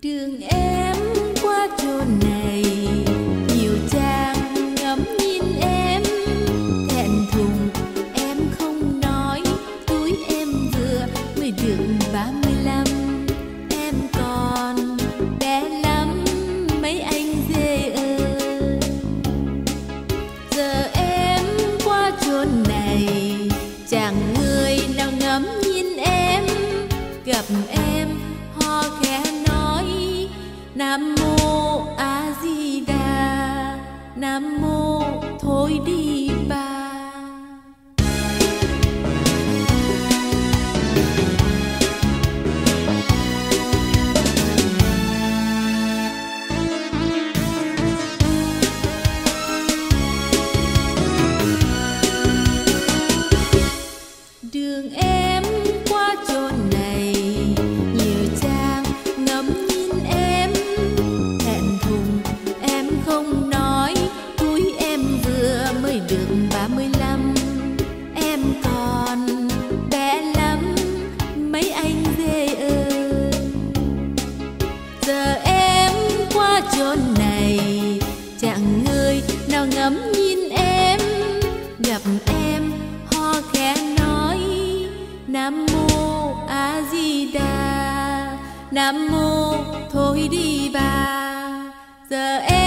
Đường em qua chỗ này, nhiều chàng ngắm nhìn em, thẹn thùng em không nói, túi em vừa mới được 35. Em còn bé lắm mấy anh dê ơi. Giờ em qua chỗ này, chàng người nào ngắm nhìn em, gặp em ho khẽ nói Nam mô A Di Đà, Nam mô thôi đi bà. Đường em qua chỗ này, nhiều chàng ngắm nhìn em, thẹn thùng em không nói, túi em vừa mới được 35. Em còn bé lắm mấy anh dê ơi. Giờ em qua chỗ này, chàng người nào ngắm nhìn em, gặp em ho khẽ nói Nam mô A Di Đà, Nam mô thôi đi bà. Giờ em